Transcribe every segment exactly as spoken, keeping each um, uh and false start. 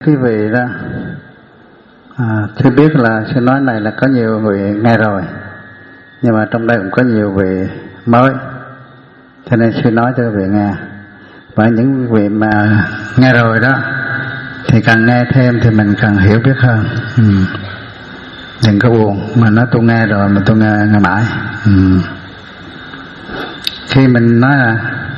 Quý vị đó à, chưa biết là sư nói này là có nhiều người nghe rồi, nhưng mà trong đây cũng có nhiều vị mới, cho nên sư nói cho quý vị nghe. Và những vị mà nghe rồi đó thì càng nghe thêm thì mình càng hiểu biết hơn. ừ. Đừng có buồn mà nói tôi nghe rồi mà tôi nghe, nghe mãi. ừ. Khi mình nói là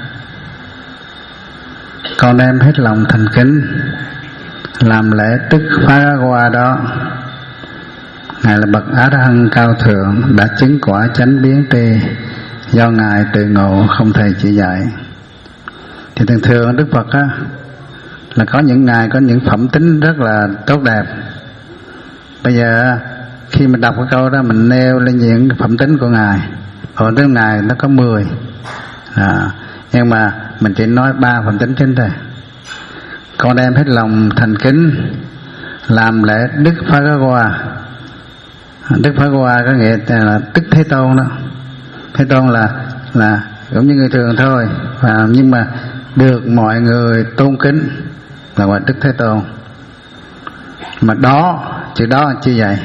con đem hết lòng thành kính làm lễ Đức Phá Qua đó, Ngài là bậc Á Hăng cao thượng, đã chứng quả chánh biến tri, do Ngài tự ngộ không thầy chỉ dạy. Thì thường thường Đức Phật á, là có những Ngài có những phẩm tính rất là tốt đẹp. Bây giờ khi mình đọc cái câu đó, mình nêu lên những phẩm tính của Ngài. Phẩm tính của Ngài nó có mười, à, nhưng mà mình chỉ nói ba phẩm tính chính thôi. Con đem hết lòng thành kính làm lễ Đức Phá Qua. Đức Phá Qua có nghĩa là Đức Thế Tôn đó. Thế Tôn là là cũng như người thường thôi, và nhưng mà được mọi người tôn kính là gọi Đức Thế Tôn. Mà đó, chữ đó chi vậy?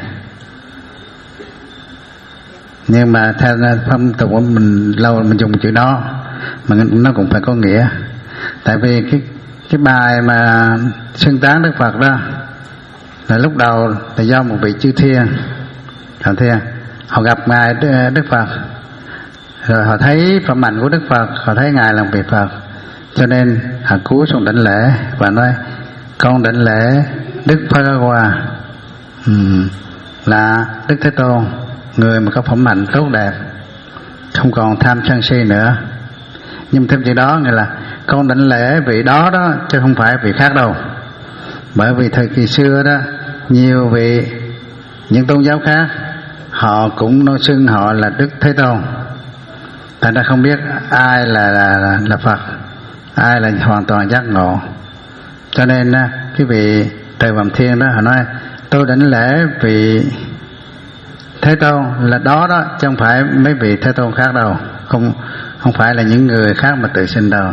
Nhưng mà theo phong tục của mình lâu mình dùng chữ đó mà nó cũng phải có nghĩa. Tại vì cái cái bài mà xưng tán Đức Phật đó là lúc đầu là do một vị chư thiên, chư thiên họ gặp ngài Đức Phật, rồi họ thấy phẩm hạnh của Đức Phật, họ thấy ngài là một vị Phật, cho nên họ cúi xuống đảnh lễ và nói con đảnh lễ Đức Phật Qua, ừ, là Đức Thế Tôn, người mà có phẩm hạnh tốt đẹp, không còn tham sân si nữa. Nhưng thêm chữ đó nghĩa là con đảnh lễ vị đó đó, chứ không phải vị khác đâu. Bởi vì thời kỳ xưa đó, nhiều vị những tôn giáo khác họ cũng nói xưng họ là Đức Thế Tôn, thành ra không biết ai là là, là là Phật, ai là hoàn toàn giác ngộ. Cho nên cái vị Trời Phạm Thiên đó họ nói tôi đảnh lễ vị Thế Tôn là đó đó, chứ không phải mấy vị Thế Tôn khác đâu, không không phải là những người khác mà tự sinh đâu.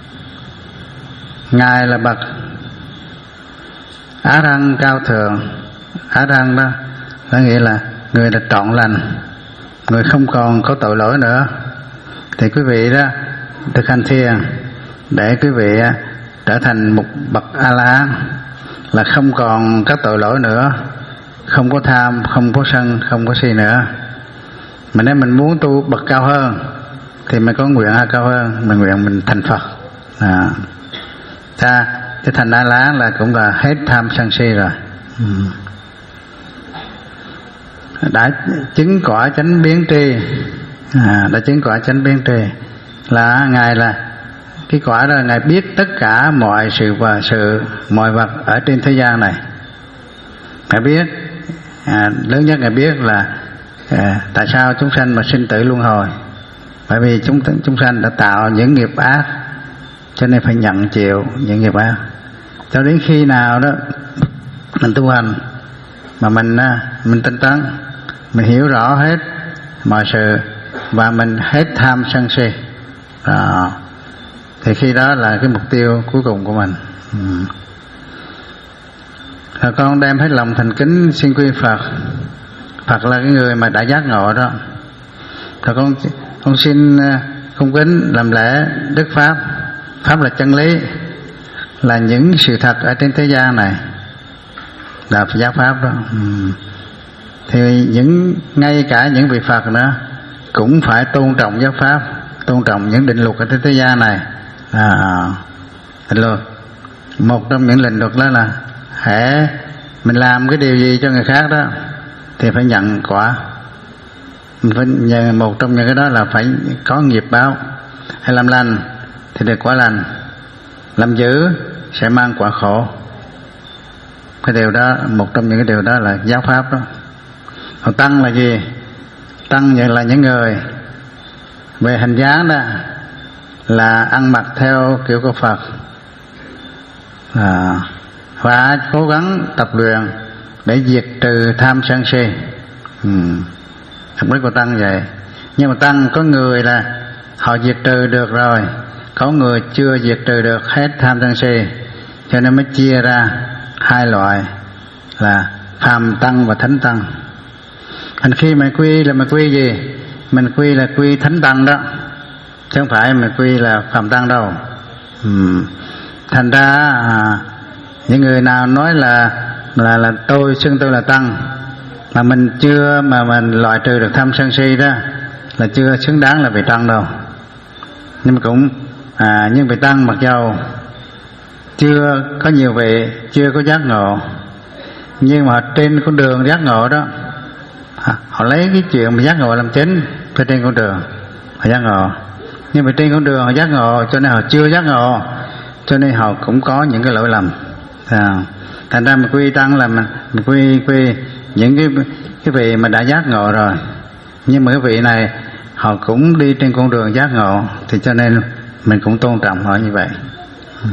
Ngài là bậc Á Hăng cao thượng. Á Hăng đó có nghĩa là người là trọn lành, người không còn có tội lỗi nữa. Thì quý vị đó thực hành thiền để quý vị trở thành một bậc A La Hán, là không còn các tội lỗi nữa, không có tham, không có sân, không có si nữa. Mà nếu mình muốn tu bậc cao hơn thì mình có nguyện cao hơn, mình nguyện mình thành Phật. À, ta cái thành A La Hán là cũng là hết tham sân si rồi. ừ. Đã chứng quả chánh biến tri, à, đã chứng quả chánh biến tri là ngài là cái quả đó, ngài biết tất cả mọi sự và sự mọi vật ở trên thế gian này. Ngài biết, à, lớn nhất ngài biết là à, tại sao chúng sanh mà sinh tử luân hồi. Bởi vì chúng chúng sanh đã tạo những nghiệp ác, cho nên phải nhận chịu những nghiệp ác. Cho đến khi nào đó mình tu hành mà mình mình tinh tấn, mình hiểu rõ hết mọi sự và mình hết tham sân si, đó, thì khi đó là cái mục tiêu cuối cùng của mình. ừ. Rồi con đem hết lòng thành kính xin quy Phật. Phật là cái người mà đã giác ngộ đó. Rồi con con xin cung kính làm lễ Đức Pháp. Pháp là chân lý, là những sự thật ở trên thế gian này, là giáo pháp đó. ừ. Thì những ngay cả những vị Phật nữa cũng phải tôn trọng giáo pháp, tôn trọng những định luật ở trên thế gian này. À, định luật, một trong những định luật đó là hễ mình làm cái điều gì cho người khác đó thì phải nhận quả. Một trong những cái đó là phải có nghiệp báo. Hay làm lành thì được quả lành, làm dữ sẽ mang quả khổ. Cái điều đó, một trong những cái điều đó là giáo pháp đó. Còn tăng là gì? Tăng là những người về hình dáng đó là ăn mặc theo kiểu của Phật, à, và cố gắng tập luyện để diệt trừ tham sân si. ừ. Mục đích của tăng vậy. Nhưng mà tăng có người là họ diệt trừ được rồi, có người chưa diệt trừ được hết tham sân si, cho nên mới chia ra hai loại là phàm tăng và thánh tăng. Thành khi mình quy là mình quy gì? Mình quy là quy thánh tăng đó, chứ không phải mình quy là phàm tăng đâu. Uhm. Thành ra à, những người nào nói là là là tôi xưng tôi là tăng mà mình chưa mà mình loại trừ được tham sân si đó là chưa xứng đáng là vị tăng đâu. Nhưng mà cũng à, nhưng vị tăng mặc dầu chưa có nhiều vị chưa có giác ngộ, nhưng mà trên con đường giác ngộ đó họ lấy cái chuyện mà giác ngộ làm chính. Phía trên con đường họ giác ngộ, nhưng mà trên con đường họ giác ngộ cho nên họ chưa giác ngộ, cho nên họ cũng có những cái lỗi lầm. À, thành ra mình quy tăng là mình, mình quy quy những cái cái vị mà đã giác ngộ rồi, nhưng mà cái vị này họ cũng đi trên con đường giác ngộ, thì cho nên mình cũng tôn trọng họ như vậy. Ừ.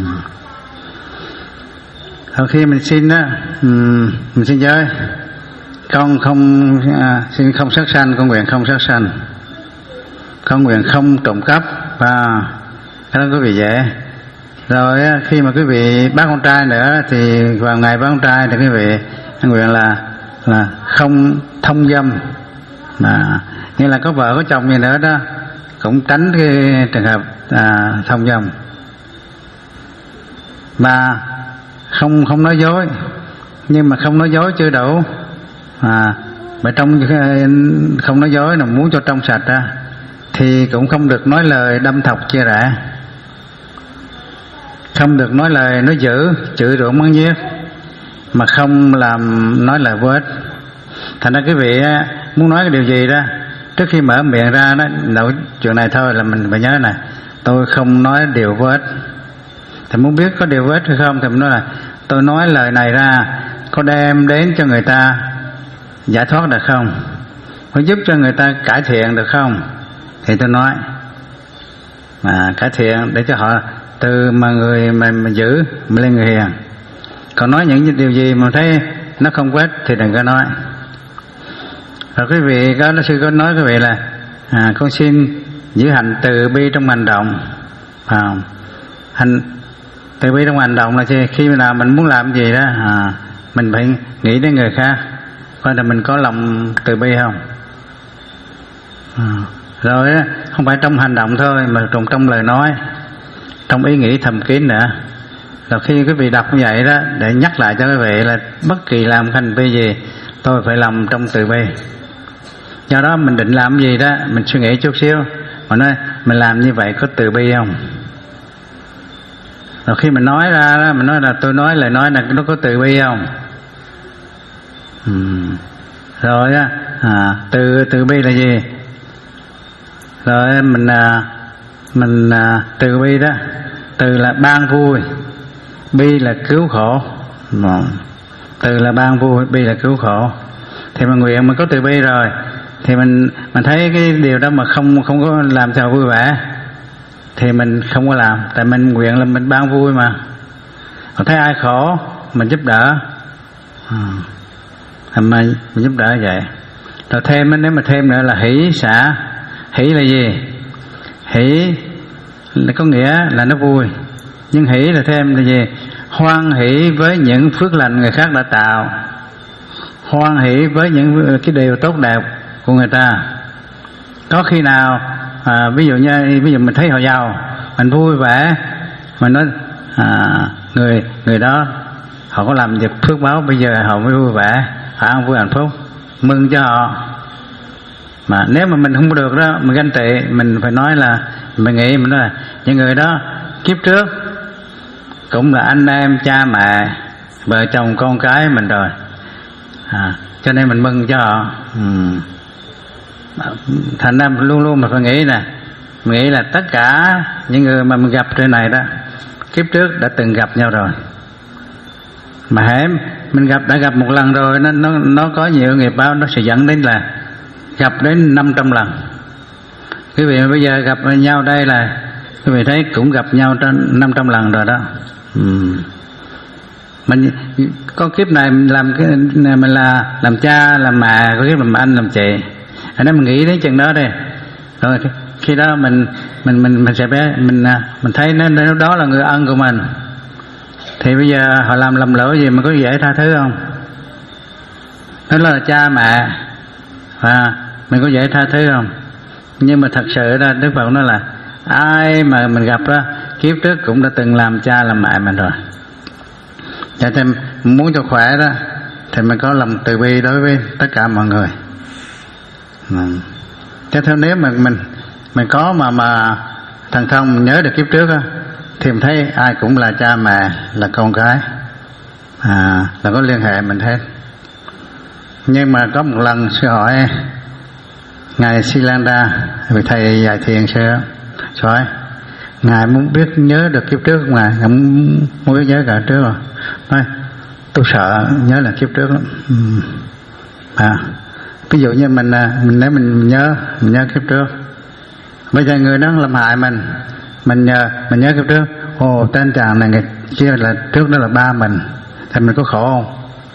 Sau khi mình xin đó, mình xin giới con không à, xin không sát sanh, con nguyện không sát sanh, con nguyện không trộm cắp, và cái đó quý vị dễ. Rồi khi mà quý vị bác con trai nữa thì vào ngày bác con trai thì quý vị nguyện là là không thông dâm, mà như là có vợ có chồng gì nữa đó cũng tránh cái trường hợp à, thông dâm. Và không không nói dối, nhưng mà không nói dối chưa đủ. À, mà trong không nói dối là muốn cho trong sạch ra thì cũng không được nói lời đâm thọc chia rẽ, không được nói lời nói dữ, chửi rủa mắng nhiếc, mà không làm nói lời vô ích. Thành ra quý vị muốn nói cái điều gì đó, trước khi mở miệng ra đó, nói chuyện này thôi là mình phải nhớ này, tôi không nói điều vô ích. Thì muốn biết có điều vô ích hay không thì mình nói là tôi nói lời này ra có đem đến cho người ta giải thoát được không, có giúp cho người ta cải thiện được không, thì tôi nói mà cải thiện để cho họ từ mà người mà, mà giữ mà lên người hiền. Còn nói những điều gì mà thấy nó không có ích thì đừng có nói. Rồi quý vị có sư có nói quý vị là à, con xin giữ hành từ bi trong hành động. À, hành từ bi trong hành động là gì? Khi nào mình muốn làm gì đó à, mình phải nghĩ đến người khác, coi là mình có lòng từ bi không. À, rồi đó, không phải trong hành động thôi mà còn trong lời nói, trong ý nghĩ thầm kín nữa. Rồi khi quý vị đọc như vậy đó, để nhắc lại cho quý vị là bất kỳ làm hành vi gì tôi phải làm trong từ bi. Do đó mình định làm gì đó mình suy nghĩ chút xíu, mà nói mình làm như vậy có từ bi không. Rồi khi mình nói ra đó, mình nói là tôi nói lời nói là nó có từ bi không. Ừ. Rồi á à, từ từ bi là gì? Rồi mình à, mình à, từ bi đó, từ là ban vui, bi là cứu khổ. Từ là ban vui, bi là cứu khổ. Thì mà nguyện mình có từ bi rồi thì mình mình thấy cái điều đó mà không không có làm cho vui vẻ thì mình không có làm, tại mình nguyện là mình ban vui mà. Còn thấy ai khổ mình giúp đỡ, à, mình, mình giúp đỡ vậy. Rồi thêm nếu mà thêm nữa là hỷ xả. Hỷ là gì? Hỷ là có nghĩa là nó vui, nhưng hỷ là thêm là gì? Hoan hỷ với những phước lành người khác đã tạo, hoan hỷ với những cái điều tốt đẹp của người ta. Có khi nào à, ví dụ như ví dụ mình thấy họ giàu, mình vui vẻ, mình nói à, người người đó họ có làm việc phước báo, bây giờ họ mới vui vẻ, họ ăn vui hạnh phúc, mừng cho họ. Mà nếu mà mình không được đó, mình ganh tị, mình phải nói là mình nghĩ mình nói là những người đó kiếp trước cũng là anh em cha mẹ vợ chồng con cái mình rồi, à, cho nên mình mừng cho họ. Ừ. Thành ra luôn luôn mình phải nghĩ nè, mình nghĩ là tất cả những người mà mình gặp trên này đó kiếp trước đã từng gặp nhau rồi, mà hễ mình gặp đã gặp một lần rồi, nó nó nó có nhiều nghiệp báo, nó sẽ dẫn đến là gặp đến năm trăm lần. Quý vị bây giờ gặp nhau đây là quý vị thấy cũng gặp nhau năm trăm lần rồi đó. Ừ. Mình có kiếp này mình làm cái mình là làm cha làm mẹ, có kiếp làm anh làm chị, anh ấy mình nghĩ đến chừng đó đi, rồi khi đó mình mình mình mình sẽ bé mình mình thấy nó, nó đó là người ân của mình, Thì bây giờ họ làm lầm lỗi gì mà có dễ tha thứ không? Đó là cha mẹ, và mình có dễ tha thứ không? Nhưng mà thật sự ra Đức Phật nói là ai mà mình gặp đó kiếp trước cũng đã từng làm cha làm mẹ mình rồi. Cho nên muốn cho khỏe đó thì mình có lòng từ bi đối với tất cả mọi người. Chứ theo nếu mà mình mình có mà mà thần thông mình nhớ được kiếp trước đó, thì mình thấy ai cũng là cha mẹ, là con cái, à, là có liên hệ mình hết. Nhưng mà có một lần sư hỏi ngài Silanda, vị thầy dạy thiền sư hỏi ngài muốn biết nhớ được kiếp trước không? Ngài không muốn biết nhớ cả trước rồi. Nói tôi sợ nhớ là kiếp trước lắm. À, ví dụ như mình mình nếu mình nhớ mình nhớ kiếp trước, bây giờ người đó làm hại mình, mình nhớ mình nhớ kiếp trước, ồ tên chàng này ngày kia là trước đó là ba mình, thì mình có khổ không?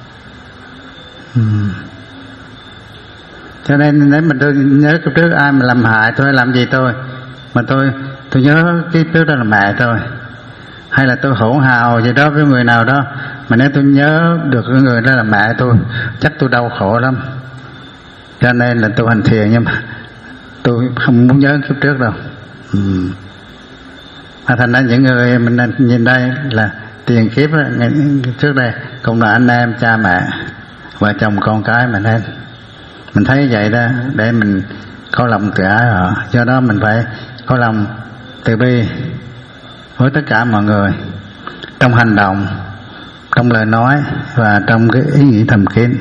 Uhm. Cho nên nếu mình tôi nhớ kiếp trước ai mà làm hại tôi hay làm gì tôi, mà tôi tôi nhớ kiếp trước đó là mẹ tôi, hay là tôi hỗn hào gì đó với người nào đó, mà nếu tôi nhớ được cái người đó là mẹ tôi, chắc tôi đau khổ lắm. Cho nên là tôi hành thiền, nhưng mà tôi không muốn nhớ kiếp trước đâu. Uhm. À, thành ra những người mình nhìn đây là tiền kiếp đó, ngày trước đây cũng là anh em, cha mẹ, vợ chồng con cái mình hết. Mình thấy vậy đó để mình có lòng từ ái họ. Do đó mình phải có lòng từ bi với tất cả mọi người, trong hành động, trong lời nói và trong cái ý nghĩ thầm kín.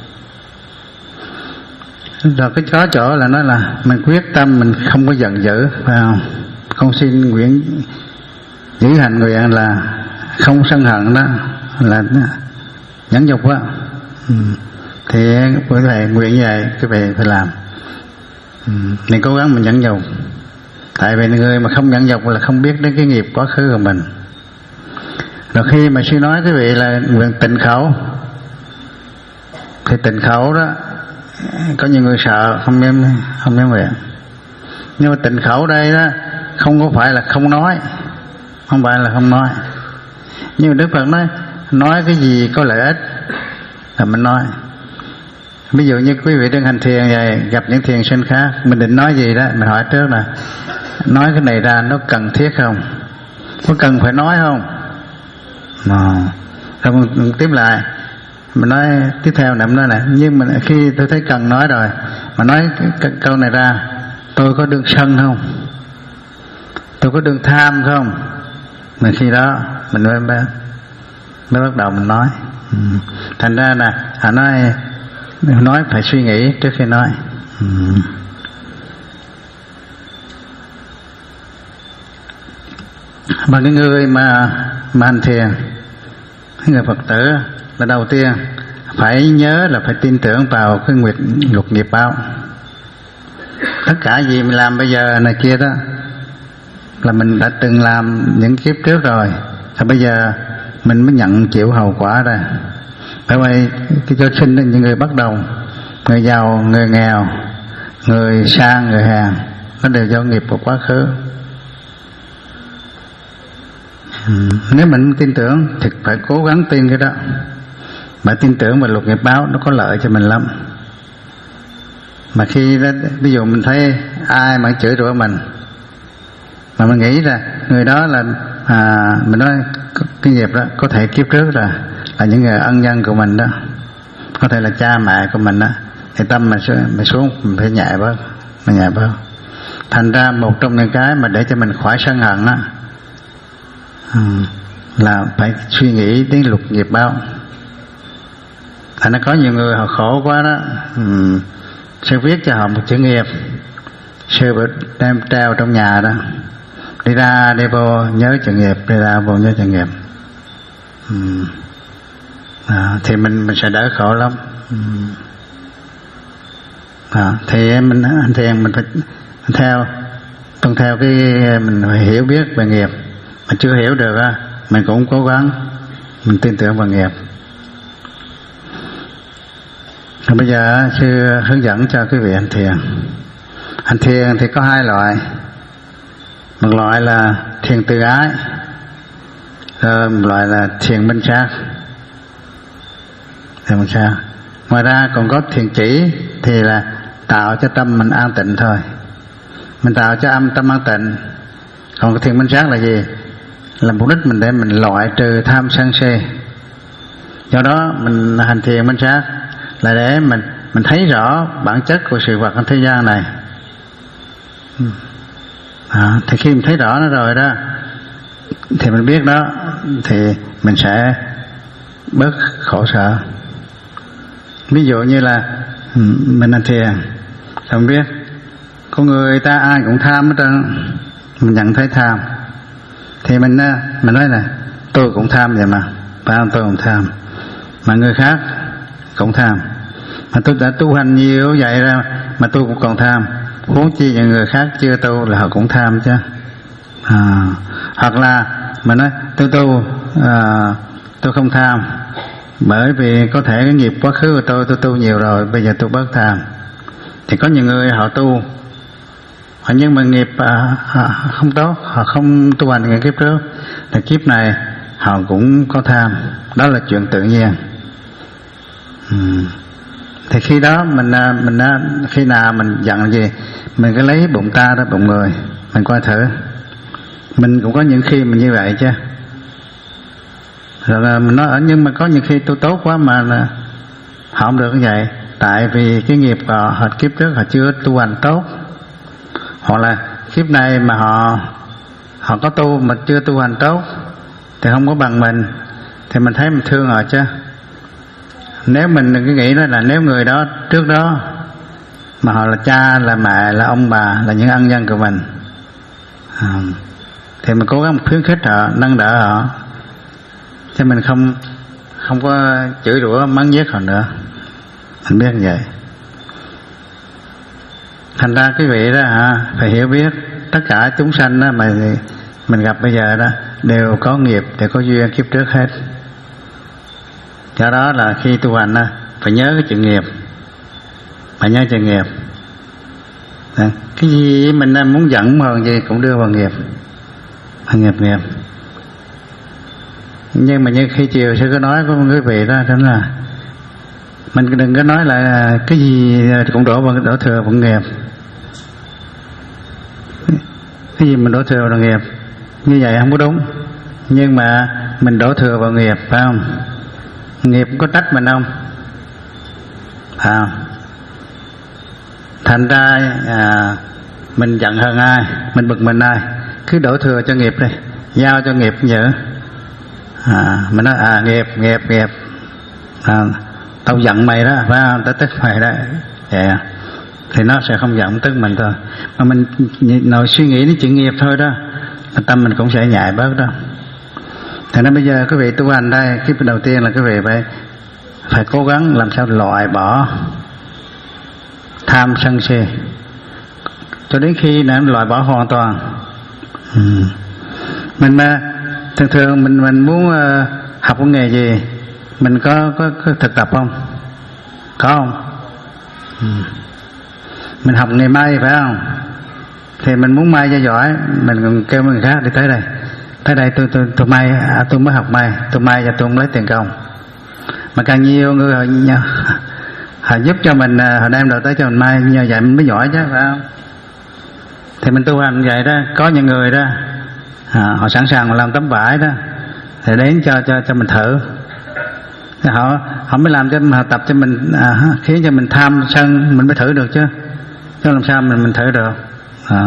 Rồi cái có chỗ là nói là mình quyết tâm mình không có giận dữ, phải không? Con xin nguyện giữ hành nguyện là không sân hận, đó là nhẫn nhục á. Ừ. Thì quý vị nguyện như vậy quý vị phải làm. Ừ. Mình cố gắng mình nhẫn nhục. Tại vì người mà không nhẫn nhục là không biết đến cái nghiệp quá khứ của mình. Rồi khi mà sư nói quý vị là nguyện tịnh khẩu, thì tịnh khẩu đó có nhiều người sợ không dám không dám nguyện. Nhưng mà tịnh khẩu đây đó không có phải là không nói, không phải là không nói. Nhưng mà Đức Phật nói nói cái gì có lợi ích là mình nói. Ví dụ như quý vị đang hành thiền vậy, gặp những thiền sinh khác, mình định nói gì đó, mình hỏi trước là nói cái này ra nó cần thiết không, có cần phải nói không? Mà rồi mình tiếp lại, mình nói tiếp theo này, mình nói này, nhưng mà khi tôi thấy cần nói rồi, mà nói cái, cái câu này ra, tôi có đương sân không, tôi có đương tham không? Mà khi đó mình mới mới, mới bắt đầu mình nói. Ừ. Thành ra là họ nói nói phải suy nghĩ trước khi nói. Ừ. Mà cái người mà mà hành thiền, người Phật tử là đầu tiên phải nhớ là phải tin tưởng vào cái nguyệt luật nghiệp báo. Tất cả gì mình làm bây giờ này kia đó là mình đã từng làm những kiếp trước rồi, và bây giờ mình mới nhận chịu hậu quả đây. Bởi vậy cái cho sinh đến những người bất đồng, người giàu, người nghèo, người sang, người hèn, nó đều do nghiệp của quá khứ. Ừ. Nếu mình tin tưởng thì phải cố gắng tin cái đó. Mà tin tưởng vào luật nghiệp báo nó có lợi cho mình lắm. Mà khi đó, ví dụ mình thấy ai mà chửi rủa mình, mà mình nghĩ là người đó là à, mình nói cái nghiệp đó có thể kiếp trước là là những người ân nhân của mình đó, có thể là cha mẹ của mình đó, thì tâm mình, mình xuống mình phải nhẹ bớt, mình nhẹ bớt. Thành ra một trong những cái mà để cho mình khỏi sân hận đó, ừ, là phải suy nghĩ đến luật nghiệp báo. Thành ra có nhiều người họ khổ quá đó, ừ, sẽ viết cho họ một chữ nghiệp, sư đem treo trong nhà đó, đi ra đi vô nhớ chữ nghiệp, đi ra vô nhớ chữ nghiệp. Ừ. À, thì mình mình sẽ đỡ khổ lắm. Ừ. À, thì mình anh thiền mình phải theo tuân theo cái mình phải hiểu biết về nghiệp, mà chưa hiểu được á mình cũng cố gắng mình tin tưởng vào nghiệp. Rồi bây giờ sư hướng dẫn cho quý vị hành thiền. Hành thiền thì có hai loại. Một loại là thiền từ ái, rồi loại là thiền minh sát. Thiền minh sát. Ngoài ra còn có thiền chỉ thì là tạo cho tâm mình an tịnh thôi, mình tạo cho âm tâm an tịnh. Còn cái thiền minh sát là gì? Là mục đích mình để mình loại trừ tham sân si. Do đó mình hành thiền minh sát là để mình mình thấy rõ bản chất của sự vật trong thế gian này. À, thì khi mình thấy rõ nó rồi đó thì mình biết đó thì mình sẽ bớt khổ sợ. Ví dụ như là mình hành thiền rồi mình biết con người ta ai cũng tham hết trơn, mình nhận thấy tham thì mình mình nói là tôi cũng tham vậy mà, phải không? Tôi cũng tham, mà người khác cũng tham, mà tôi đã tu hành nhiều vậy ra mà tôi cũng còn tham, huống chi những người khác chưa tu là họ cũng tham chứ. À, hoặc là mình nói tôi tu à, tôi không tham bởi vì có thể cái nghiệp quá khứ của tôi tôi tu nhiều rồi, bây giờ tôi bớt tham. Thì có nhiều người họ tu họ nhưng mà nghiệp à, không tốt, họ không tu hành ngày kiếp trước thì kiếp này họ cũng có tham, đó là chuyện tự nhiên. Ừ. Thì khi đó mình mình khi nào mình giận gì mình cứ lấy bụng ta đó bụng người mình coi thử, mình cũng có những khi mình như vậy chứ. Rồi là mình nói ở nhưng mà có những khi tôi tốt quá mà là họ không được như vậy, tại vì cái nghiệp họ, họ kiếp trước họ chưa tu hành tốt, hoặc là kiếp này mà họ họ có tu mà chưa tu hành tốt thì không có bằng mình, thì mình thấy mình thương họ chứ. Nếu mình đừng cứ nghĩ đó là nếu người đó trước đó mà họ là cha, là mẹ, là ông bà, là những ân nhân của mình à, thì mình cố gắng khuyến khích họ, nâng đỡ họ, chứ mình không không có chửi rủa mắng nhiếc họ nữa. Mình biết như vậy. Thành ra quý vị đó hả, phải hiểu biết tất cả chúng sanh đó mà mình gặp bây giờ đó đều có nghiệp, đều có duyên kiếp trước hết. Do đó là khi tu hành đó, phải nhớ cái chuyện nghiệp, phải nhớ chuyện nghiệp. Cái gì mình muốn dẫn vào gì cũng đưa vào nghiệp, vào nghiệp nghiệp. Nhưng mà như khi chiều sư có nói với quý vị đó, đó là mình đừng có nói là cái gì cũng đổ vào đổ thừa vào nghiệp. Cái gì mình đổ thừa vào nghiệp như vậy không có đúng. Nhưng mà mình đổ thừa vào nghiệp, phải không? Nghiệp có trách mình không? Phải không? Thành ra à, mình giận hờn ai, mình bực mình ai, cứ đổ thừa cho nghiệp đi, giao cho nghiệp nhớ. À, mình nói à nghiệp nghiệp nghiệp à, tao giận mày đó, phải không? Tao tức mày đó, yeah. Thì nó sẽ không giận tức mình thôi, mà mình nội suy nghĩ đến chuyện nghiệp thôi đó, tâm mình cũng sẽ nhạy bớt đó. Thế nên bây giờ quý vị tu hành đây, cái đầu tiên là quý vị phải phải cố gắng làm sao loại bỏ tham sân si cho đến khi nó loại bỏ hoàn toàn. Ừ. Mình mà thường thường mình mình muốn uh, học cái nghề gì, mình có có, có thực tập không? Có không? Ừ. Mình học nghề may phải không? Thì mình muốn may cho giỏi, mình còn kêu người khác đi tới đây, tới đây tôi tôi tôi may, à, tôi mới học may, tôi may cho tôi không lấy tiền công. Mà càng nhiều người họ, họ giúp cho mình, họ đem đồ tới cho mình may, nhờ vậy mình mới giỏi chứ, phải không? Thì mình tu hành vậy đó, có những người đó à, họ sẵn sàng làm tấm vải đó thì đến cho cho cho mình thử. Thì họ họ mới làm cho họ tập cho mình, à, khiến cho mình tham sân mình mới thử được chứ, chứ làm sao mình mình thử được. À.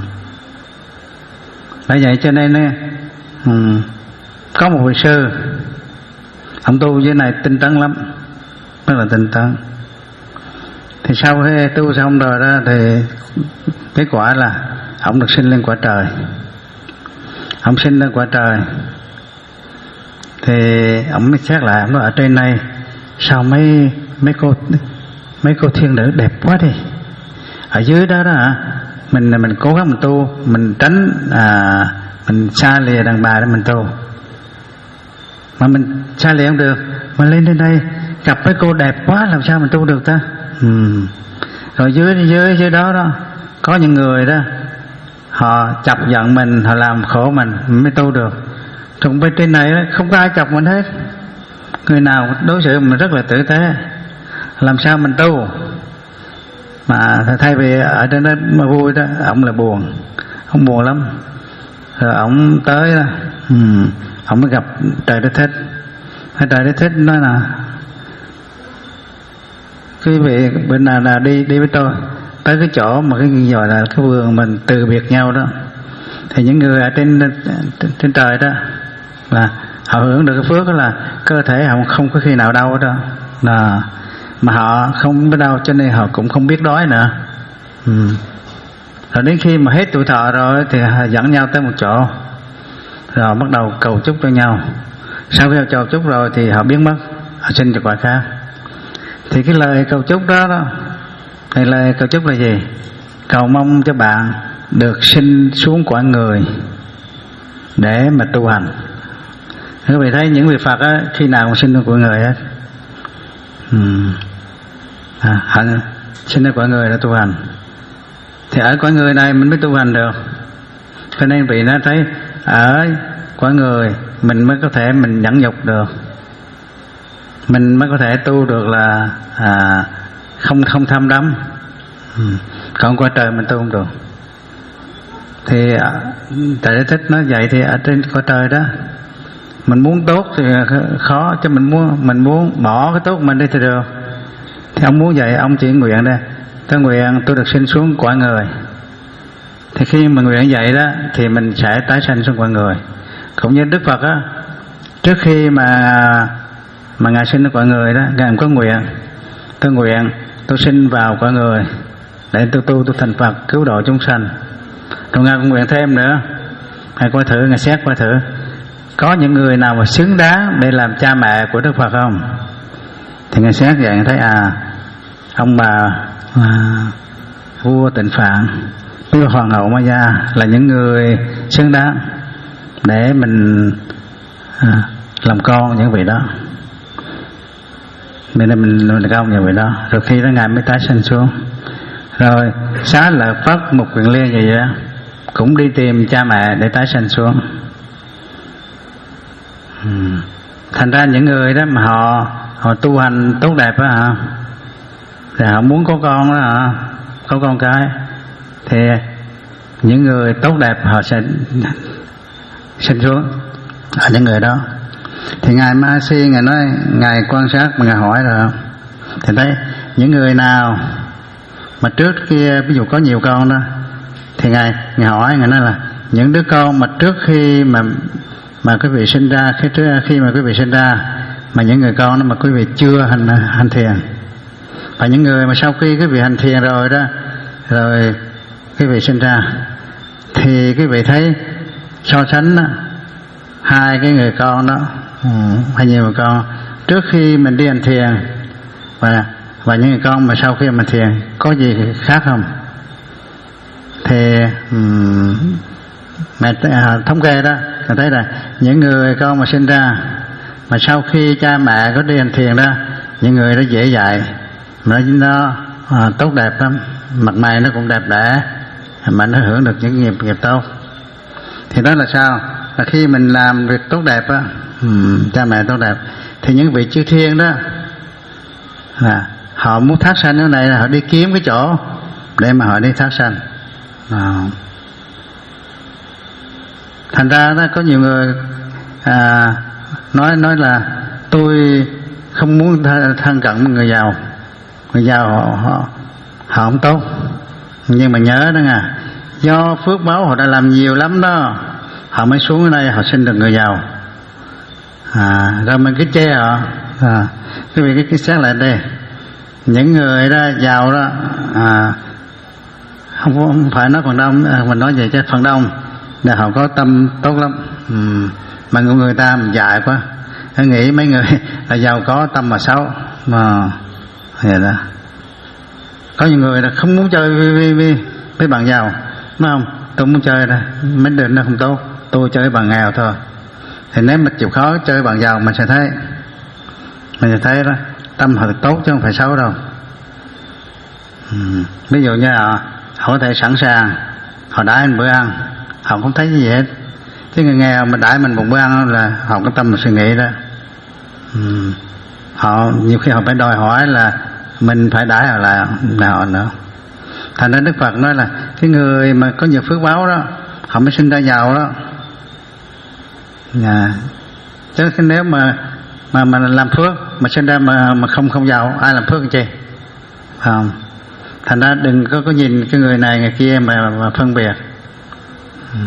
Bởi vậy cho nên um, có một vị sư, ông tu với này tinh tấn lắm, rất là tinh tấn. Thì sau khi tu xong rồi đó thì kết quả là ông được sinh lên quả trời. Ông sinh lên quả trời thì ông mới xét lại, ông nói ở trên này sao mấy mấy cô mấy cô thiên nữ đẹp quá đi, ở dưới đó đó hả, mình mình cố gắng mình tu, mình tránh à, mình xa lìa đàn bà để mình tu, mà mình xa lìa không được, mà lên đến đây gặp mấy cô đẹp quá làm sao mình tu được ta. Ừ. Rồi dưới dưới dưới đó đó có những người đó họ chọc giận mình, họ làm khổ mình, mình mới tu được. trong bên trên này không có ai chọc mình hết, người nào đối xử mình rất là tử tế. Làm sao mình tu mà thay vì ở trên đó mà vui đó, ông là buồn, ông buồn lắm. Rồi ông tới đó, ừ, ông mới gặp Trời Đất Thích. Trời Đất Thích nói là quý vị bên nào là đi đi với tôi tới cái chỗ mà cái gì gọi là cái vườn mình từ biệt nhau đó, thì những người ở trên trên trời đó là họ hưởng được cái phước đó là cơ thể họ không có khi nào đau đâu, là mà họ không biết đau cho nên họ cũng không biết đói nữa. Ừ. Rồi đến khi mà hết tuổi thọ rồi thì họ dẫn nhau tới một chỗ, rồi bắt đầu cầu chúc cho nhau. Sau khi cầu chúc rồi thì họ biến mất, họ sinh cho quả khác. Thì cái lời cầu chúc đó đó, thì lời cầu chúc là gì? Cầu mong cho bạn được sinh xuống quả người để mà tu hành. Quý vị thấy những vị Phật á, khi nào cũng sinh ra quả người hết. Ừ. À, hạnh sinh ra quả người là tu hành. Thì ở quả người này mình mới tu hành được. Cho nên vị nó thấy ở quả người mình mới có thể mình nhẫn nhục được, mình mới có thể tu được là à, không không tham đắm. Ừ. Còn qua trời mình tu không được. Thì Trời Đất Thích nói vậy, thì ở trên cõi trời đó mình muốn tốt thì khó, chứ mình muốn mình muốn bỏ cái tốt mình đi thì được. Thì ông muốn vậy, ông chỉ nguyện đây, tôi nguyện tôi được sinh xuống quả người. Thì khi mà nguyện vậy đó thì mình sẽ tái sanh xuống quả người. Cũng như Đức Phật á, trước khi mà mà ngài sinh ra quả người đó, ngài có nguyện, tôi nguyện tôi sinh vào quả người để tôi tu tôi thành Phật cứu độ chúng sanh. Rồi ngài cũng nguyện thêm nữa, ngài coi thử, ngài xét coi thử có những người nào mà xứng đáng để làm cha mẹ của Đức Phật không. Thì ngài xét vậy, ngài thấy à ông bà à, vua Tịnh Phạn với hoàng hậu Ma Gia là những người xứng đáng để mình à, làm con những vị đó, nên là mình làm con những vị đó. Rồi khi đó ngài mới tái sanh xuống. Rồi Xá Lợi Phất, Mục Kiền Liên gì đó cũng đi tìm cha mẹ để tái sanh xuống. Ừ. Thành ra những người đó mà họ họ tu hành tốt đẹp đó hả, thì họ muốn có con đó hả, có con cái, thì những người tốt đẹp họ sẽ sinh xuống ở những người đó. Thì ngài Ma Si ngài nói, ngài quan sát mà ngài hỏi rồi, thì thấy những người nào mà trước kia ví dụ có nhiều con đó, thì ngài ngài hỏi, ngài nói là những đứa con mà trước khi mà mà quý vị sinh ra, khi trước khi mà quý vị sinh ra mà những người con đó mà quý vị chưa hành hành thiền, và những người mà sau khi quý vị hành thiền rồi đó, rồi quý vị sinh ra, thì quý vị thấy so sánh đó, hai cái người con đó, ừ, hay nhiều người con trước khi mình đi hành thiền và và những người con mà sau khi mình thiền có gì khác không? Thì um, mẹ à, thống kê đó, mình thấy là những người con mà sinh ra mà sau khi cha mẹ có đi hành thiền đó, những người đó dễ dạy, mà nó à, tốt đẹp lắm, mặt mày nó cũng đẹp đẽ, mà nó hưởng được những nghiệp nghiệp tốt. Thì đó là sao? Là khi mình làm việc tốt đẹp á, um, cha mẹ tốt đẹp, thì những vị chư thiên đó là họ muốn thác sanh ở này là họ đi kiếm cái chỗ để mà họ đi thác sanh. À. Thành ra đó có nhiều người à, nói nói là tôi không muốn thân cận với người giàu, người giàu họ họ họ không tốt, nhưng mà nhớ đó nha, do phước báo họ đã làm nhiều lắm đó, họ mới xuống ở đây họ sinh được người giàu. À, rồi mình cứ chê họ. À, quý vị cái, cái xét lại đây, những người đó giàu đó, à, không, không phải nói phần đông, à, mình nói vậy chứ phần đông là họ có tâm tốt lắm. Ừ, mà người ta mình dại quá, tôi nghĩ mấy người là giàu có tâm mà xấu mà vậy đó. Có nhiều người là không muốn chơi với, với, với, với bạn giàu, đúng không? Tôi muốn chơi đó, mấy đứa nó không tốt, tôi chơi với bạn nghèo thôi. Thì nếu mà chịu khó chơi bạn giàu mình sẽ thấy, mình sẽ thấy đó, tâm họ tốt chứ không phải xấu đâu. Ừ. Ví dụ như họ, họ có thể sẵn sàng, họ đãi anh bữa ăn, họ không thấy gì hết, Chứ người nghèo mà đãi mình một bữa ăn là họ có tâm mà suy nghĩ đó. Ừ. Họ nhiều khi họ phải đòi hỏi là mình phải đãi họ lại là họ nữa. Thành ra Đức Phật nói là cái người mà có nhiều phước báo đó họ mới sinh ra giàu đó. Dạ. Chứ nếu mà mà mà làm phước mà sinh ra mà mà không không giàu, ai làm phước làm chi? Không. Thành ra đừng có có nhìn cái người này người kia mà, mà phân biệt. Ừ.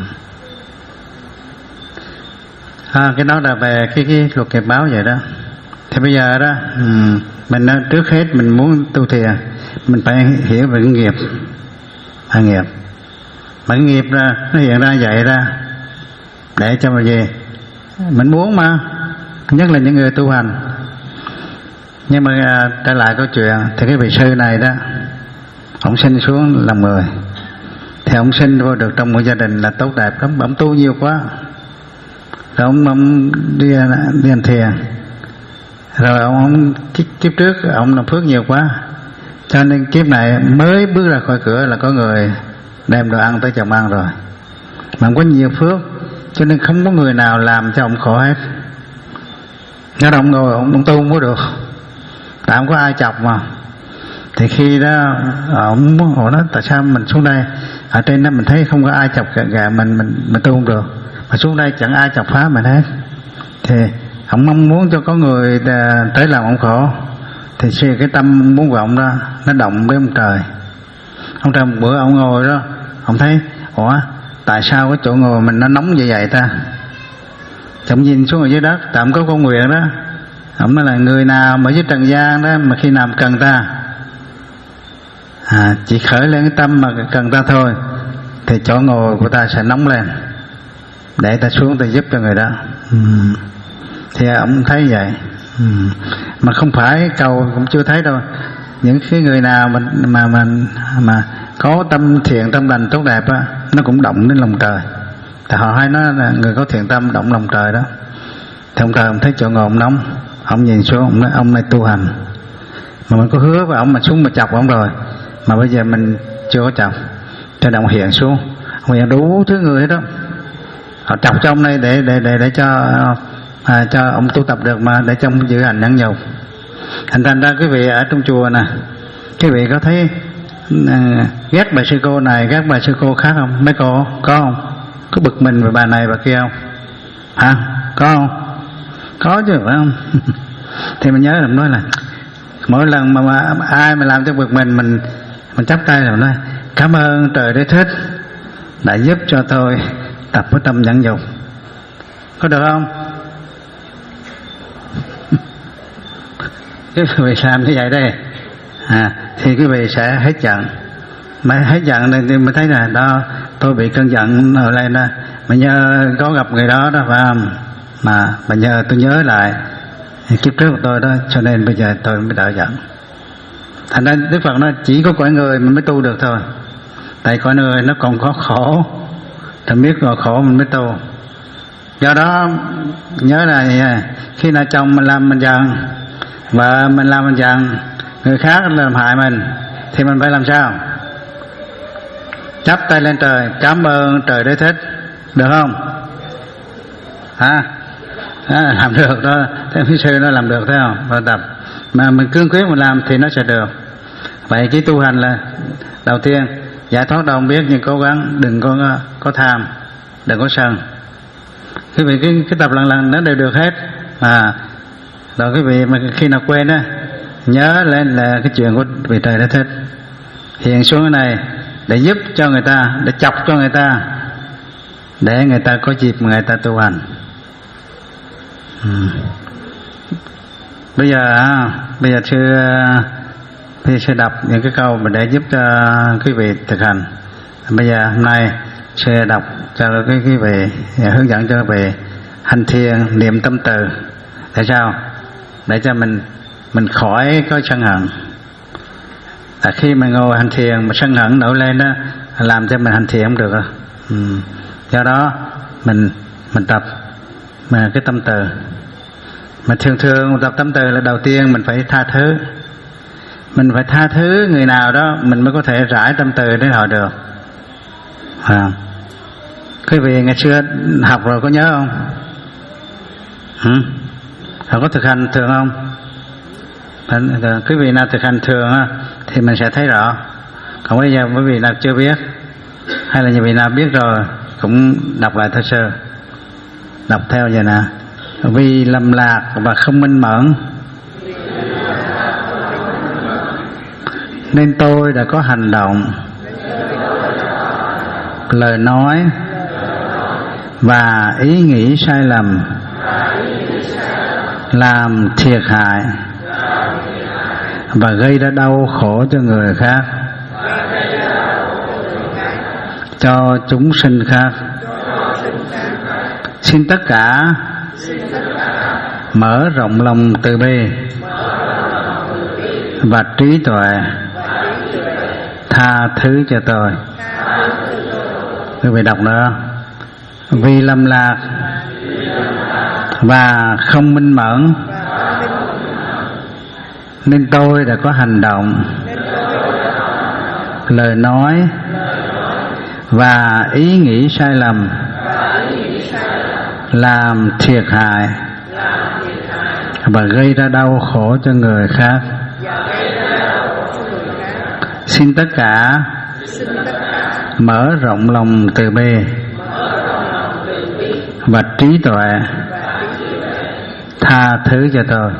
À, cái đó là về cái cái luật nghiệp báo vậy đó. Thì bây giờ đó, ừ, mình trước hết mình muốn tu thiền, mình phải hiểu về cái nghiệp, à, nghiệp. Mà cái nghiệp ra nó hiện ra vậy ra để cho mà gì? Mình muốn mà, nhất là những người tu hành. Nhưng mà à, trở lại câu chuyện thì cái vị sư này đó, ông sinh xuống làm người, thì ông sinh vô được trong một gia đình là tốt đẹp lắm, ông tu nhiều quá. Rồi ông, ông đi, đi hành thiền. Rồi ông, ông kiếp, kiếp trước ông làm phước nhiều quá, cho nên kiếp này mới bước ra khỏi cửa là có người đem đồ ăn tới chồng ăn rồi. Mà ông có nhiều phước, cho nên không có người nào làm cho ông khổ hết. Nếu ông ngồi ông, ông tu không có được, tại không có ai chọc mà. Thì khi đó ông muốn hỏi nó tại sao mình xuống đây ở trên đó mình thấy không có ai chọc gà, gà mình mình mình tu không được, mà xuống đây chẳng ai chọc phá mình hết. Thì ông mong muốn cho có người tới làm ông khổ, thì suy cái tâm muốn của ông đó nó động với ông trời. Ông trời một bữa ông ngồi đó, ông thấy ủa tại sao cái chỗ ngồi mình nó nóng như vậy ta? Ông nhìn xuống ở dưới đất, tạm có con nguyện đó, ông nói là người nào mà dưới trần gian đó mà khi nào cần ta, à, chỉ khởi lên cái tâm mà cần ta thôi, thì chỗ ngồi của ta sẽ nóng lên, để ta xuống ta giúp cho người đó. Ừ. Thì ông thấy vậy. Ừ. Mà không phải cầu cũng chưa thấy đâu. Những cái người nào mà mà mà, mà có tâm thiện tâm lành tốt đẹp á, nó cũng động đến lòng trời. Thì họ hay nói là người có thiện tâm động lòng trời đó. Thì ông trời ông thấy chỗ ngồi ông nóng, ông nhìn xuống ông nói ông này tu hành, mà mình có hứa với ông mà xuống mà chọc ông rồi, mà bây giờ mình chưa có chọc, cho nên ông hiện xuống, ông hiện đủ thứ người hết đó, họ chọc cho ông đây để để để để cho à, cho ông tu tập được, mà để cho ông giữ hành nhẫn nhục. Thành thành ra quý vị ở trong chùa nè, quý vị có thấy à, ghét bà sư cô này ghét bà sư cô khác không? Mấy cô có không? Có bực mình về bà này bà kia không? Hả? Có không? Có chứ phải không? Thì mình nhớ là mình nói là mỗi lần mà, mà ai mà làm cho bực mình mình mình chắp tay rồi nói cảm ơn trời đế thích đã giúp cho tôi tập với tâm nhẫn nhục. Có được không? Cái vị làm như vậy đây à, thì quý vị sẽ hết giận. Mà hết giận thì mình thấy là đó tôi bị cơn giận ở đây đó, mà nhờ có gặp người đó đó phải không, mà mà nhờ tôi nhớ lại kiếp trước của tôi đó, cho nên bây giờ tôi mới đỡ giận. Thành ra Đức Phật nói chỉ có cõi người mình mới tu được thôi, tại cõi người nó còn có khổ, thì biết rồi khổ mình mới tu. Do đó nhớ là khi nào chồng mình làm mình giận, vợ mình làm mình giận, người khác làm hại mình, thì mình phải làm sao? Chắp tay lên trời cảm ơn trời đế thích, được không? Hả? À, làm được đó. Thế phía sư nó làm được thấy không? Và tập mà mình cương quyết mình làm thì nó sẽ được. Vậy cái tu hành là đầu tiên giải thoát đâu không biết, nhưng cố gắng đừng có có tham, đừng có sân. Quý vị cái, cái tập lần lần nó đều được hết. À, rồi quý vị mà khi nào quên á, nhớ lên là cái chuyện của vị trời đã thích hiện xuống cái này để giúp cho người ta, để chọc cho người ta, để người ta có dịp người ta tu hành. Ừ. Bây giờ bây giờ sư thì sẽ đọc những cái câu mà để giúp cho quý vị thực hành. Bây giờ hôm nay sẽ đọc cho cái quý vị, hướng dẫn cho quý vị hành thiền niệm tâm từ. Tại sao? Để cho mình mình khỏi có sân hận. À, khi mình ngồi hành thiền mà sân hận nổi lên đó, làm cho mình hành thiền không được rồi. Ừ. Do đó mình mình tập mà cái tâm từ. Mà thường thường tập tâm từ là đầu tiên mình phải tha thứ. Mình phải tha thứ người nào đó mình mới có thể rải tâm từ đến họ được. À. Quý vị ngày xưa học rồi có nhớ không? Hả? Họ có thực hành thường không? Quý vị nào thực hành thường á, thì mình sẽ thấy rõ. Còn bây giờ quý vị nào chưa biết, hay là những vị nào biết rồi, cũng đọc lại thơ sơ. Đọc theo vậy nè: vì lầm lạc và không minh mẫn nên tôi đã có hành động, lời nói và ý nghĩ sai lầm, làm thiệt hại và gây ra đau khổ cho người khác, cho chúng sinh khác. Xin tất cả mở rộng lòng từ bi và trí tuệ, tha thứ cho tôi. Quý vị đọc nữa: vì lầm lạc và không minh mẫn nên tôi đã có hành động, lời nói và ý nghĩ sai lầm, làm thiệt hại và gây ra đau khổ cho người khác. Xin tất cả mở rộng lòng từ bi và trí tuệ, tha thứ cho tôi.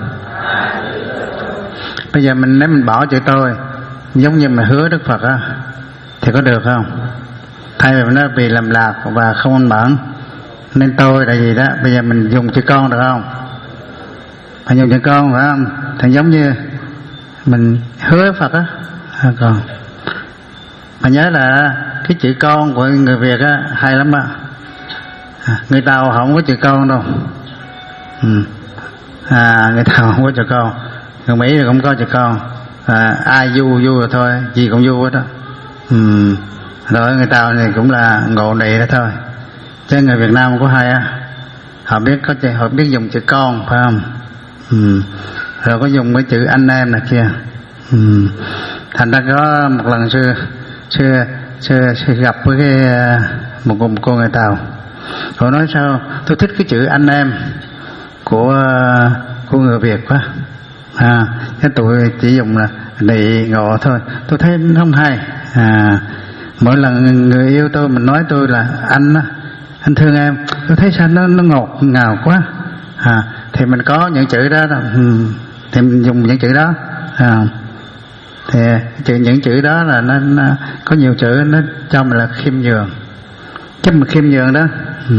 Bây giờ mình nếu mình bỏ chữ tôi, giống như mình hứa Đức Phật á, thì có được không? Thay vì mình nói vì làm lạc và không minh mẫn nên tôi là gì đó, bây giờ mình dùng chữ con được không? Mình dùng chữ con phải không? Thì giống như mình hứa Phật á. À, con mà nhớ là cái chữ con của người Việt á hay lắm á. À, người Tàu không có chữ con đâu. Ừ. À, người Tàu không có chữ con, người Mỹ thì cũng có chữ con. À, ai du du rồi thôi, gì cũng du hết đó. Ừ. Rồi người Tàu này cũng là ngộ nị đó thôi. Chứ người Việt Nam có hay á, họ biết có họ biết dùng chữ con phải không? Ừ. Rồi có dùng cái chữ anh em này kia. Ừ. Thành ra có một lần xưa xưa xưa, xưa gặp với cái một, một cô người Tàu, họ nói sao tôi thích cái chữ anh em của của người Việt quá. À, cái tụi chỉ dùng là nị ngộ thôi, tôi thấy nó không hay. À, mỗi lần người yêu tôi mình nói tôi là anh á, anh thương em, tôi thấy sao nó nó ngọt ngào quá. À, thì mình có những chữ đó, đó. Ừ, thì mình dùng những chữ đó. À, thì chữ những chữ đó là nó, nó có nhiều chữ nó cho mình là khiêm nhường, chứ mình khiêm nhường đó. Ừ.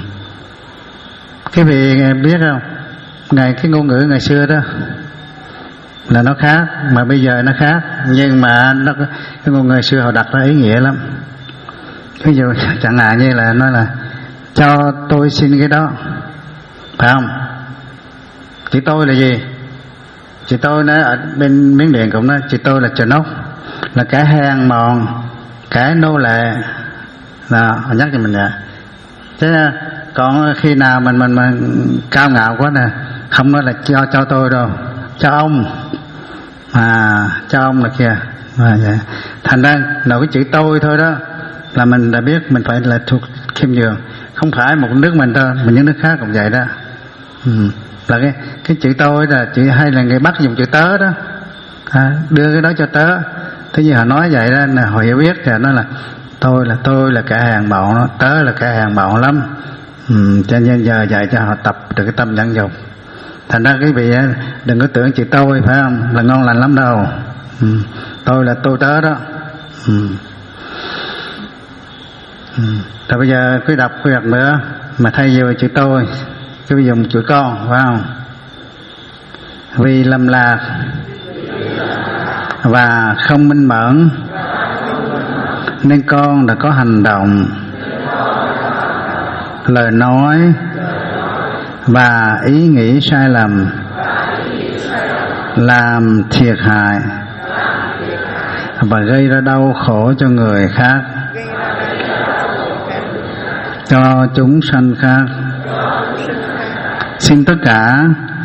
Cái vị biết không, ngày cái ngôn ngữ ngày xưa đó là nó khác, mà bây giờ nó khác, nhưng mà nó cái ngôn ngữ ngày xưa họ đặt ra ý nghĩa lắm. Ví dụ chẳng hạn như là nói là cho tôi xin cái đó, phải không? Chữ tôi là gì? Chữ tôi nói ở bên Miến Điện cũng nói chữ tôi là trần ốc, là cái hèn mòn, cái nô lệ. Đó, họ nhắc cho mình vậy. Chứ còn khi nào mình mình mình cao ngạo quá nè, không nói là cho cho tôi đâu, cho ông. À, cho ông là kìa. À, vậy. Thành ra là cái chữ tôi thôi đó là mình đã biết mình phải là thuộc khiêm nhường, không phải một nước mình đâu, mình những nước khác cũng vậy đó. Ừ. Là cái cái chữ tôi là chữ, hay là người Bắc dùng chữ tớ đó. À, đưa cái đó cho tớ. Thế như họ nói vậy đó, là họ hiểu biết, thì nó là tôi là tôi là cả hàng bọn đó, tớ là cả hàng bọn lắm. Ừ, cho nên giờ dạy cho họ tập được cái tâm nhẫn dục. Thành ra quý vị đừng có tưởng chữ tôi phải không là ngon lành lắm đâu. Ừ, tôi là tôi tớ đó. Ừ. Ừ. Rồi bây giờ cứ đọc quy hoạch nữa, mà thay vì chữ tôi cứ dùng chữ con, phải không? Vì lầm lạc và không minh mẫn nên con đã có hành động, lời nói và ý nghĩ sai lầm, làm thiệt hại và gây ra đau khổ cho người khác, cho chúng sanh khác. Xin tất cả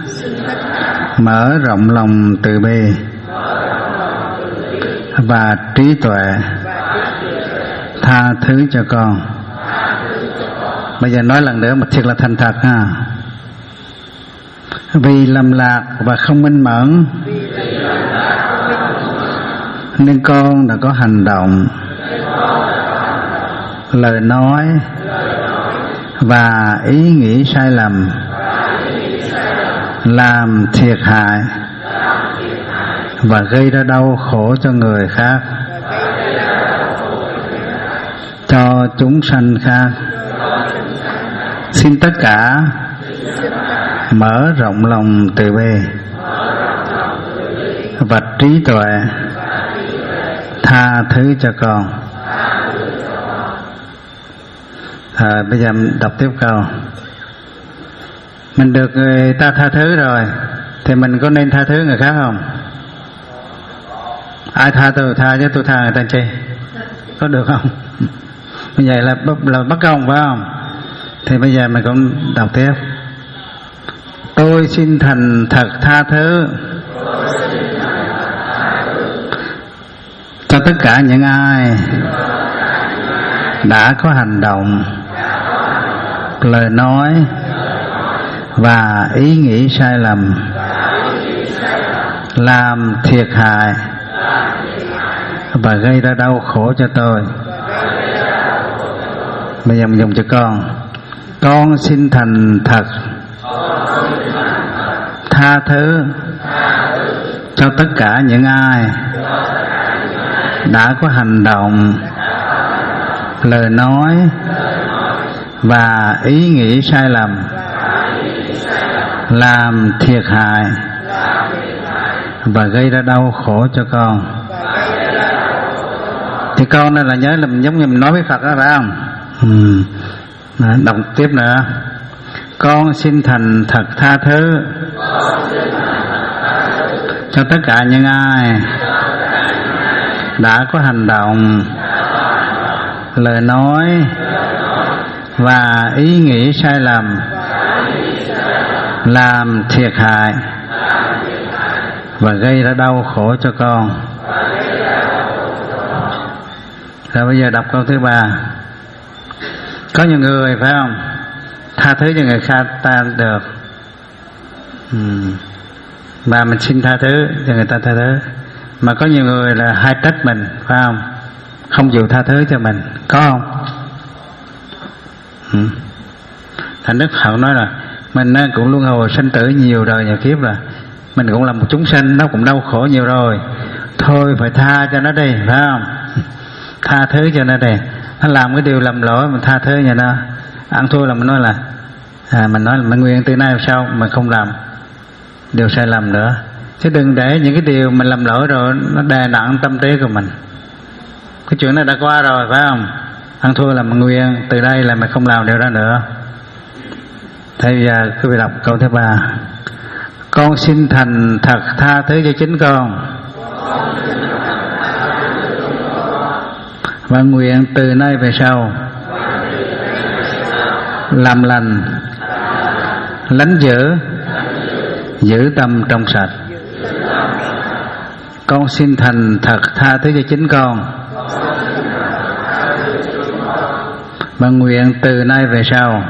mở rộng lòng từ bi và trí tuệ, tha thứ cho con. Bây giờ nói lần nữa mà thiệt là thành thật ha. Vì lầm lạc và không minh mẫn nên con đã có hành động, lời nói và ý nghĩ sai lầm, làm thiệt hại và gây ra đau khổ cho người khác, cho chúng sanh khác. Xin tất cả mở rộng lòng từ bi và trí tuệ, tha thứ cho con. À, bây giờ đọc tiếp câu. Mình được người ta tha thứ rồi thì mình có nên tha thứ người khác không? Ai tha tôi tha chứ tôi tha người ta chi? Có được không? Như vậy là, là bất công phải không? Thì bây giờ mình cũng đọc tiếp. Tôi xin thành thật tha thứ cho tất cả những ai đã có hành động, lời nói và ý nghĩ sai lầm, làm thiệt hại và gây ra đau khổ cho tôi. Bây giờ mình dùng cho con. Con xin thành thật tha thứ cho tất cả những ai đã có hành động, lời nói và ý nghĩ sai lầm, làm thiệt hại và gây ra đau khổ cho con. Thì con này là nhớ là mình giống như mình nói với Phật đó phải không? Ừ. Đọc tiếp nữa. Con xin thành thật tha thứ cho tất cả những ai đã có hành động, lời nói và ý nghĩ sai lầm, làm thiệt hại và gây ra đau khổ cho con. Rồi bây giờ đọc câu thứ ba. Có nhiều người phải không, tha thứ cho người khác ta được, ừ. và mình xin tha thứ cho người ta tha thứ. Mà có nhiều người là hay trách mình phải không, không chịu tha thứ cho mình, có không? Ừ. Thành Đức Phật nói là mình cũng luân hồi sanh tử nhiều đời nhiều kiếp rồi, mình cũng là một chúng sanh, nó cũng đau khổ nhiều rồi, thôi phải tha cho nó đi phải không? Tha thứ cho nó đi. Nó làm cái điều lầm lỗi mình tha thứ cho nó. Ăn thua là mình nói là à, mình nói là mình nguyện từ nay sau mình không làm điều sai lầm nữa, chứ đừng để những cái điều mình làm lỗi rồi nó đè nặng tâm trí của mình. Cái chuyện đó đã qua rồi phải không? Ăn thua là mình nguyện từ đây là mình không làm điều đó nữa. Thế bây giờ quý vị đọc câu thứ ba. Con xin thành thật tha thứ cho chính con và nguyện từ nay về sau làm lành, lánh giữ, giữ tâm trong sạch. Con xin thành thật tha thứ cho chính con và nguyện từ nay về sau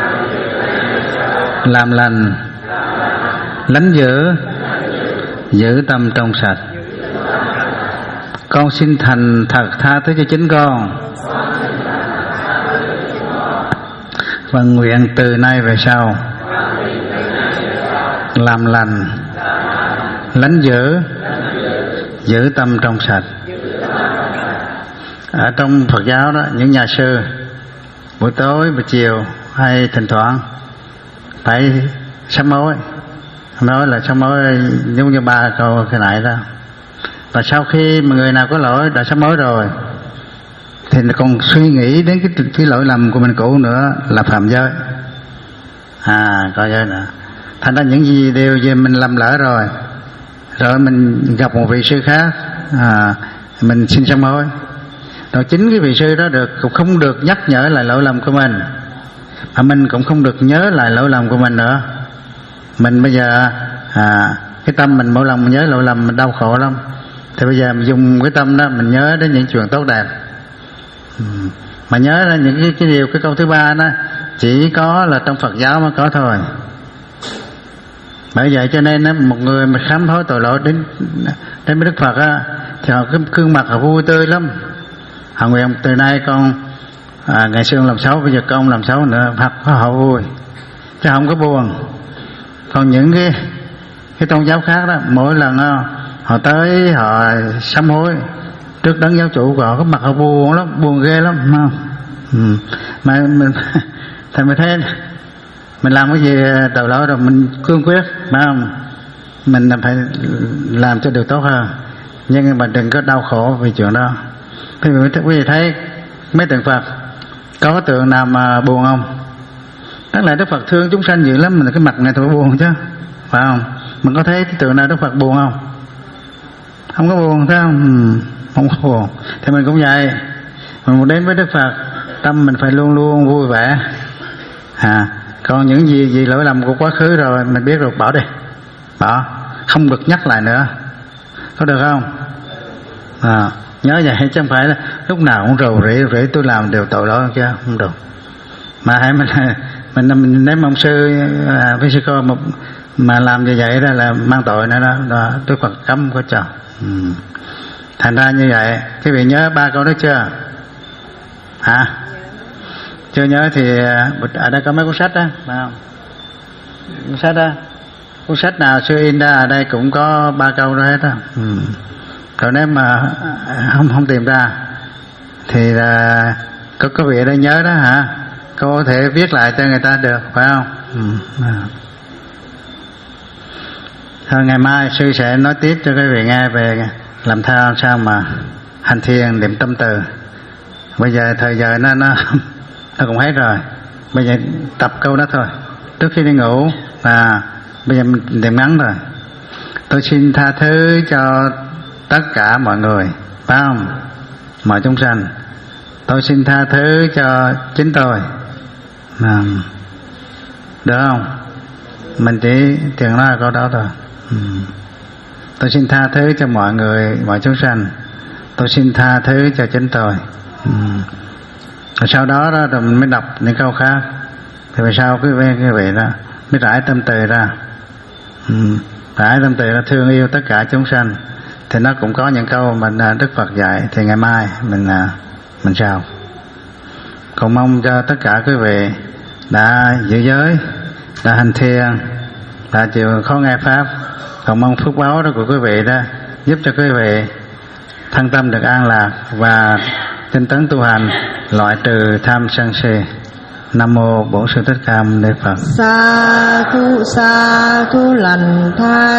làm lành, lánh giữ, giữ tâm trong sạch. Con xin thành thật tha thứ cho chính con và nguyện từ nay về sau làm lành, lánh giữ, giữ tâm trong sạch. Ở trong Phật giáo đó, những nhà sư buổi tối buổi chiều hay thỉnh thoảng phải sám hối, nói là sám hối giống như ba câu cái này đó. Và sau khi mà người nào có lỗi đã sám hối rồi thì còn suy nghĩ đến cái, cái lỗi lầm của mình cũ nữa là phạm giới. À, coi giới nữa. Thành ra những gì điều gì mình làm lỡ rồi, rồi mình gặp một vị sư khác, à, mình xin sám hối. Rồi chính cái vị sư đó được cũng không được nhắc nhở lại lỗi lầm của mình, mà mình cũng không được nhớ lại lỗi lầm của mình nữa. Mình bây giờ à, cái tâm mình mỗi lần mình nhớ lỗi lầm mình đau khổ lắm. Thì bây giờ mình dùng cái tâm đó mình nhớ đến những chuyện tốt đẹp, mà nhớ ra những cái, cái điều cái câu thứ ba đó chỉ có là trong Phật giáo mới có thôi. Bởi vậy cho nên một người mà khám phá tội lỗi đến đến với Đức Phật á, thì họ cái gương mặt họ vui tươi lắm. Họ nguyện từ nay con à, ngày xưa làm xấu, bây giờ con làm xấu nữa, Phật họ vui chứ không có buồn. Còn những cái cái tôn giáo khác đó, mỗi lần đó, họ tới họ sám hối trước đấng giáo chủ của họ, cái mặt họ buồn lắm, buồn ghê lắm, không? Ừ. Mà mình thì mình thấy mình làm cái gì tội lỗi rồi mình cương quyết, phải không? Mình phải làm cho được tốt hơn, nhưng mà đừng có đau khổ vì chuyện đó. Quý vị thấy mấy tượng Phật có tượng nào mà buồn không? Đáng lẽ Đức Phật thương chúng sanh dữ lắm, mình cái mặt này thôi buồn chứ, phải không? Mình có thấy tượng nào Đức Phật buồn không? Không có buồn, thấy không? Ừ, không có buồn. Thì mình cũng vậy, mình đến với Đức Phật tâm mình phải luôn luôn vui vẻ. À, còn những gì gì lỗi lầm của quá khứ rồi mình biết rồi, bỏ đi, bỏ, không được nhắc lại nữa, có được không? À, nhớ vậy chứ không phải là lúc nào cũng rầu rĩ rĩ tôi làm điều tội lỗi chứ, không được. Mà hãy mình mình mình nếu ông sư à, với sư cô mà, mà làm như vậy đó là mang tội nữa đó, đó Đức Phật cấm có cho. Ừ. Thành ra như vậy, quý vị nhớ ba câu đó chưa? Hả? Chưa nhớ thì ở đây có mấy cuốn sách đó, phải không? Cuốn sách đó, cuốn sách nào sư in ra ở đây cũng có ba câu đó hết á. Ừ. Còn nếu mà không không tìm ra thì là có có vị ở đây nhớ đó hả? Có thể viết lại cho người ta được, phải không? Ừ. Thôi ngày mai sư sẽ nói tiếp cho quý vị nghe về làm sao sao mà hành thiền niệm tâm từ. Bây giờ thời giờ nó nó nó cũng hết rồi. Bây giờ tập câu đó thôi. Trước khi đi ngủ à, bây giờ mình niệm ngắn rồi. Tôi xin tha thứ cho tất cả mọi người, phải không? Mọi chúng sanh. Tôi xin tha thứ cho chính tôi. À, được không? Mình chỉ tiền nói câu đó thôi. Ừ. Tôi xin tha thứ cho mọi người, mọi chúng sanh. Tôi xin tha thứ cho chính tôi. Ừ. Rồi sau đó, đó rồi mình mới đọc những câu khác. Thì vì sao quý vị, quý vị đó mới rải tâm từ ra. Ừ. Rải tâm từ ra thương yêu tất cả chúng sanh. Thì nó cũng có những câu mà Đức Phật dạy. Thì ngày mai mình mình sao. Còn mong cho tất cả quý vị đã giữ giới, đã hành thiền, đã chịu khó nghe pháp. Còn mong phước báo đó của quý vị đó giúp cho quý vị thân tâm được an lạc và tinh tấn tu hành, loại trừ tham sân si. Nam mô Bổn Sư Thích Ca Mâu Ni Phật. Sa thu sa thu lành thai